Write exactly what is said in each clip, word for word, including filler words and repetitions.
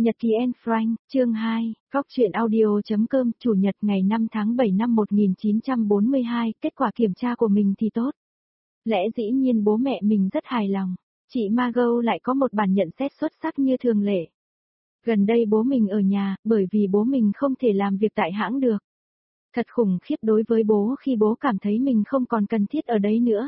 Nhật ký Anne Frank, chương hai, góc truyện audio.com, Chủ nhật ngày năm tháng bảy năm một nghìn chín trăm bốn mươi hai, kết quả kiểm tra của mình thì tốt. Lẽ dĩ nhiên bố mẹ mình rất hài lòng, chị Margot lại có một bản nhận xét xuất sắc như thường lệ. Gần đây bố mình ở nhà, bởi vì bố mình không thể làm việc tại hãng được. Thật khủng khiếp đối với bố khi bố cảm thấy mình không còn cần thiết ở đấy nữa.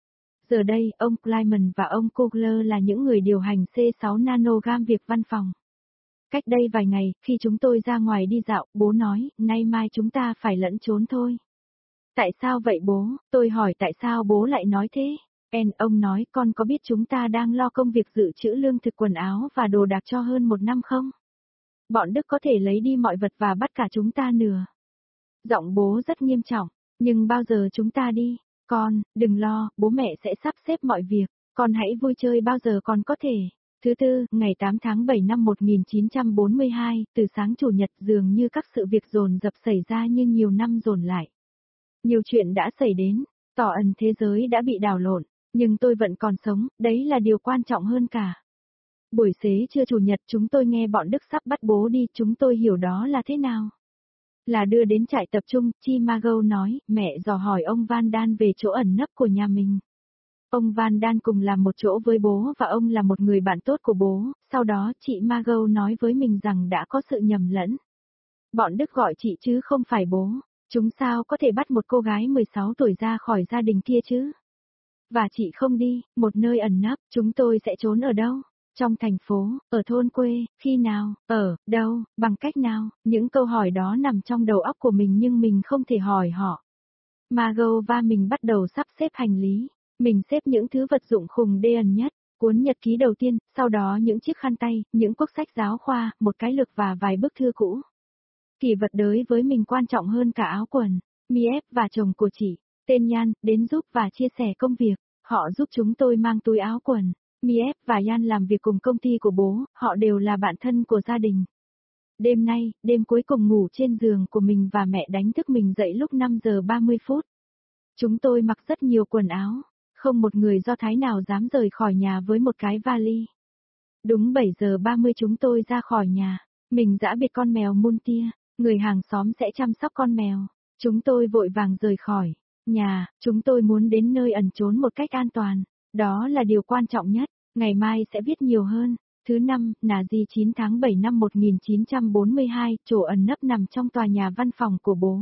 Giờ đây, ông Clyman và ông Kugler là những người điều hành C sáu Nanogam việc văn phòng. Cách đây vài ngày, khi chúng tôi ra ngoài đi dạo, bố nói, nay mai chúng ta phải lẫn trốn thôi. Tại sao vậy bố? Tôi hỏi tại sao bố lại nói thế? En, ông nói, con có biết chúng ta đang lo công việc dự trữ lương thực quần áo và đồ đạc cho hơn một năm không? Bọn Đức có thể lấy đi mọi vật và bắt cả chúng ta nửa. Giọng bố rất nghiêm trọng, nhưng bao giờ chúng ta đi? Con, đừng lo, bố mẹ sẽ sắp xếp mọi việc, con hãy vui chơi bao giờ con có thể. Thứ tư, ngày tám tháng bảy năm một nghìn chín trăm bốn mươi hai, từ sáng chủ nhật dường như các sự việc dồn dập xảy ra như nhiều năm dồn lại. Nhiều chuyện đã xảy đến, tỏ ẩn thế giới đã bị đảo lộn, nhưng tôi vẫn còn sống, đấy là điều quan trọng hơn cả. Buổi xế trưa chủ nhật chúng tôi nghe bọn Đức sắp bắt bố đi, chúng tôi hiểu đó là thế nào. Là đưa đến trại tập trung, Chi Margot nói, mẹ dò hỏi ông Van Daan về chỗ ẩn nấp của nhà mình. Ông Van Daan cùng làm một chỗ với bố và ông là một người bạn tốt của bố, sau đó chị Margot nói với mình rằng đã có sự nhầm lẫn. Bọn Đức gọi chị chứ không phải bố, chúng sao có thể bắt một cô gái mười sáu tuổi ra khỏi gia đình kia chứ? Và chị không đi, một nơi ẩn nấp, chúng tôi sẽ trốn ở đâu? Trong thành phố, ở thôn quê, khi nào, ở, đâu, bằng cách nào? Những câu hỏi đó nằm trong đầu óc của mình nhưng mình không thể hỏi họ. Margot và mình bắt đầu sắp xếp hành lý. Mình xếp những thứ vật dụng khùng đê ẩn nhất, cuốn nhật ký đầu tiên, sau đó những chiếc khăn tay, những cuốc sách giáo khoa, một cái lược và vài bức thư cũ. Kỷ vật đới với mình quan trọng hơn cả áo quần. Miep và chồng của chị, tên Yan, đến giúp và chia sẻ công việc. Họ giúp chúng tôi mang túi áo quần. Miep và Yan làm việc cùng công ty của bố, họ đều là bạn thân của gia đình. Đêm nay, đêm cuối cùng ngủ trên giường của mình và mẹ đánh thức mình dậy lúc năm giờ ba mươi phút. Chúng tôi mặc rất nhiều quần áo. Không một người Do Thái nào dám rời khỏi nhà với một cái vali. Đúng bảy giờ ba mươi chúng tôi ra khỏi nhà. Mình giã biệt con mèo Muntia, người hàng xóm sẽ chăm sóc con mèo. Chúng tôi vội vàng rời khỏi nhà, chúng tôi muốn đến nơi ẩn trốn một cách an toàn. Đó là điều quan trọng nhất, ngày mai sẽ viết nhiều hơn. Thứ năm, là gì chín tháng bảy năm một nghìn chín trăm bốn mươi hai, chỗ ẩn nấp nằm trong tòa nhà văn phòng của bố.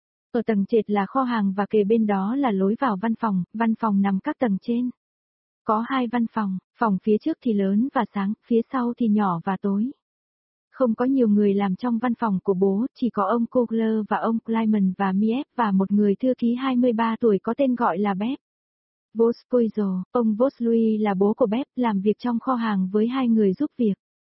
Ở tầng trệt là kho hàng và kề bên đó là lối vào văn phòng, văn phòng nằm các tầng trên. Có hai văn phòng, phòng phía trước thì lớn và sáng, phía sau thì nhỏ và tối. Không có nhiều người làm trong văn phòng của bố, chỉ có ông Kugler và ông Clyman và Miep và một người thư ký hai mươi ba tuổi có tên gọi là Bep. Vospuizo, ông Voslui là bố của Bep, làm việc trong kho hàng với hai người giúp việc.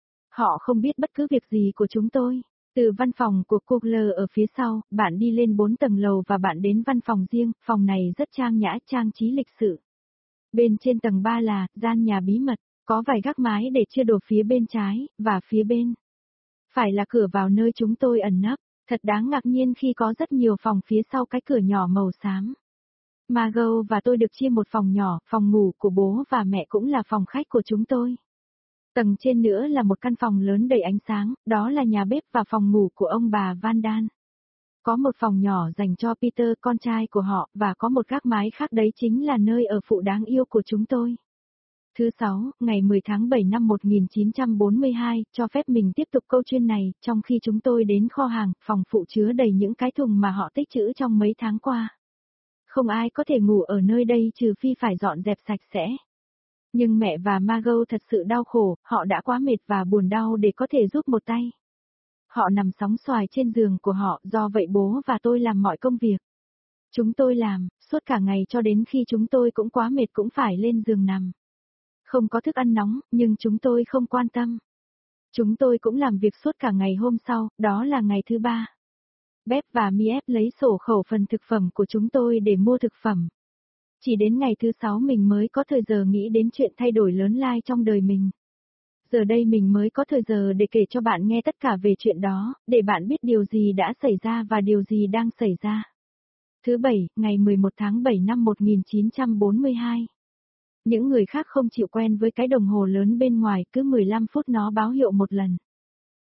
Họ không biết bất cứ việc gì của chúng tôi. Từ văn phòng của Kugler ở phía sau, bạn đi lên bốn tầng lầu và bạn đến văn phòng riêng, phòng này rất trang nhã, trang trí lịch sự. Bên trên tầng ba là, gian nhà bí mật, có vài gác mái để chia đồ phía bên trái, và phía bên phải là cửa vào nơi chúng tôi ẩn nấp, thật đáng ngạc nhiên khi có rất nhiều phòng phía sau cái cửa nhỏ màu xám. Margot và tôi được chia một phòng nhỏ, phòng ngủ của bố và mẹ cũng là phòng khách của chúng tôi. Tầng trên nữa là một căn phòng lớn đầy ánh sáng, đó là nhà bếp và phòng ngủ của ông bà Van Daan. Có một phòng nhỏ dành cho Peter, con trai của họ, và có một gác mái khác đấy chính là nơi ở phụ đáng yêu của chúng tôi. Thứ sáu, ngày mười tháng bảy năm một nghìn chín trăm bốn mươi hai, cho phép mình tiếp tục câu chuyện này, trong khi chúng tôi đến kho hàng, phòng phụ chứa đầy những cái thùng mà họ tích trữ trong mấy tháng qua. Không ai có thể ngủ ở nơi đây trừ phi phải dọn dẹp sạch sẽ. Nhưng mẹ và Margot thật sự đau khổ, họ đã quá mệt và buồn đau để có thể giúp một tay. Họ nằm sóng xoài trên giường của họ, do vậy bố và tôi làm mọi công việc. Chúng tôi làm, suốt cả ngày cho đến khi chúng tôi cũng quá mệt cũng phải lên giường nằm. Không có thức ăn nóng, nhưng chúng tôi không quan tâm. Chúng tôi cũng làm việc suốt cả ngày hôm sau, đó là ngày thứ ba. Bep và Miep lấy sổ khẩu phần thực phẩm của chúng tôi để mua thực phẩm. Chỉ đến ngày thứ sáu mình mới có thời giờ nghĩ đến chuyện thay đổi lớn lai trong đời mình. Giờ đây mình mới có thời giờ để kể cho bạn nghe tất cả về chuyện đó, để bạn biết điều gì đã xảy ra và điều gì đang xảy ra. Thứ bảy, ngày mười một tháng bảy năm một nghìn chín trăm bốn mươi hai. Những người khác không chịu quen với cái đồng hồ lớn bên ngoài, cứ mười lăm phút nó báo hiệu một lần.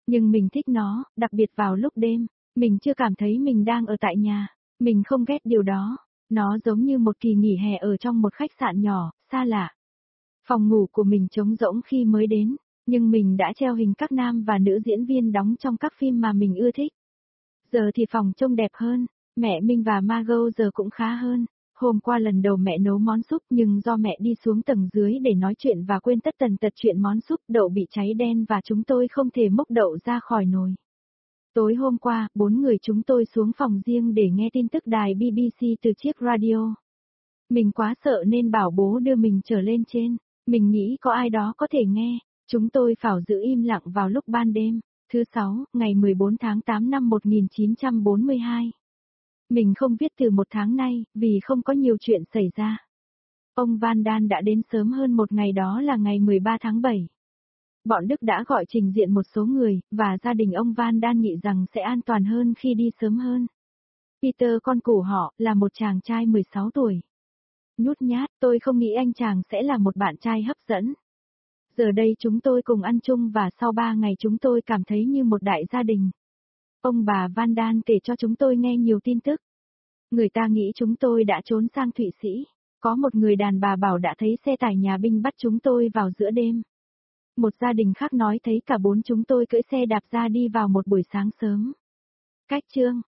Nhưng mình thích nó, đặc biệt vào lúc đêm. Mình chưa cảm thấy mình đang ở tại nhà. Mình không ghét điều đó. Nó giống như một kỳ nghỉ hè ở trong một khách sạn nhỏ, xa lạ. Phòng ngủ của mình trống rỗng khi mới đến, nhưng mình đã treo hình các nam và nữ diễn viên đóng trong các phim mà mình ưa thích. Giờ thì phòng trông đẹp hơn, mẹ Minh và Margot giờ cũng khá hơn. Hôm qua lần đầu mẹ nấu món súp nhưng do mẹ đi xuống tầng dưới để nói chuyện và quên tất tần tật chuyện món súp đậu bị cháy đen và chúng tôi không thể múc đậu ra khỏi nồi. Tối hôm qua, bốn người chúng tôi xuống phòng riêng để nghe tin tức đài bê bê xê từ chiếc radio. Mình quá sợ nên bảo bố đưa mình trở lên trên. Mình nghĩ có ai đó có thể nghe. Chúng tôi phải giữ im lặng vào lúc ban đêm. Thứ sáu, ngày mười bốn tháng tám năm một nghìn chín trăm bốn mươi hai. Mình không viết từ một tháng nay, vì không có nhiều chuyện xảy ra. Ông Van Daan đã đến sớm hơn một ngày, đó là ngày mười ba tháng bảy. Bọn Đức đã gọi trình diện một số người, và gia đình ông Van Daan nghĩ rằng sẽ an toàn hơn khi đi sớm hơn. Peter, con của họ, là một chàng trai mười sáu tuổi. Nhút nhát, tôi không nghĩ anh chàng sẽ là một bạn trai hấp dẫn. Giờ đây chúng tôi cùng ăn chung và sau ba ngày chúng tôi cảm thấy như một đại gia đình. Ông bà Van Daan kể cho chúng tôi nghe nhiều tin tức. Người ta nghĩ chúng tôi đã trốn sang Thụy Sĩ. Có một người đàn bà bảo đã thấy xe tải nhà binh bắt chúng tôi vào giữa đêm. Một gia đình khác nói thấy cả bốn chúng tôi cưỡi xe đạp ra đi vào một buổi sáng sớm. Cách chương